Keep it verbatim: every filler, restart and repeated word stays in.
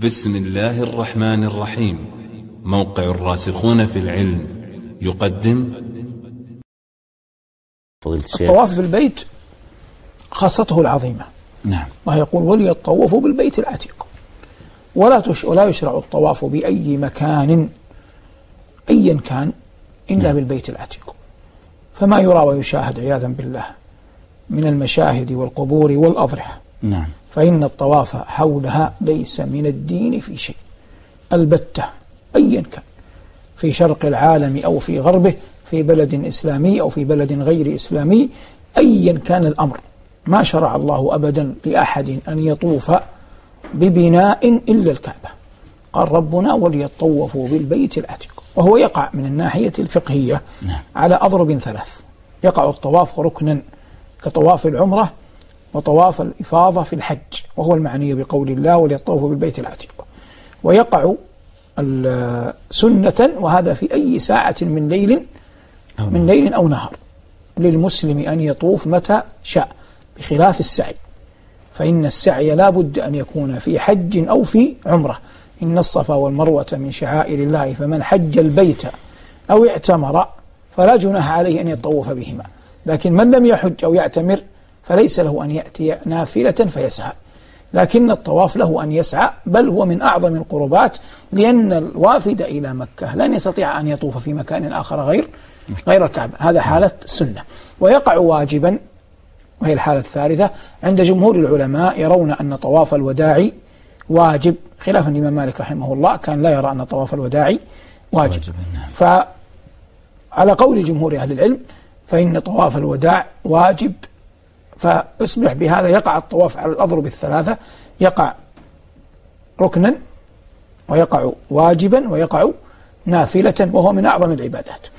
بسم الله الرحمن الرحيم. موقع الراسخون في العلم يقدم الطواف بالبيت خاصته العظيمة. نعم. الله يقول وليطوفوا بالبيت العتيق، ولا تش... ولا يشرع الطواف بأي مكان أيا كان إلا نعم. بالبيت العتيق. فما يرى ويشاهد عياذا بالله من المشاهد والقبور والأضرحة نعم. فإن الطواف حولها ليس من الدين في شيء البتة، أيا كان في شرق العالم أو في غربه، في بلد إسلامي أو في بلد غير إسلامي، أيا كان الأمر. ما شرع الله أبدا لأحد أن يطوف ببناء إلا الكعبة. قال ربنا وليطوفوا بالبيت العتيق، وهو يقع من الناحية الفقهية نعم. على أضرب ثلاث. يقع الطواف ركنا كطواف العمرة وطواف الإفاضة في الحج، وهو المعني بقول الله وليطوفوا بالبيت العتيق. ويقع سنة، وهذا في أي ساعة من ليل من ليل أو نهار للمسلم أن يطوف متى شاء، بخلاف السعي، فإن السعي لا بد أن يكون في حج أو في عمرة. إن الصفا والمروة من شعائر الله، فمن حج البيت أو اعتمر فلا جناح عليه أن يطوف بهما. لكن من لم يحج أو يعتمر فليس له أن يأتي نافلة فيسعى، لكن الطواف له أن يسعى، بل هو من أعظم القربات، لأن الوافد إلى مكة لن يستطيع أن يطوف في مكان آخر غير غير الكعبة. هذا حالة السنة. ويقع واجبا، وهي الحالة الثالثة، عند جمهور العلماء يرون أن طواف الوداع واجب، خلافا الإمام مالك رحمه الله كان لا يرى أن طواف الوداع واجب. فعلى قول جمهور أهل العلم فإن طواف الوداع واجب، فاصبح بهذا يقع الطواف على الأضرب الثلاثة، يقع ركنا ويقع واجبا ويقع نافلة، وهو من أعظم العبادات.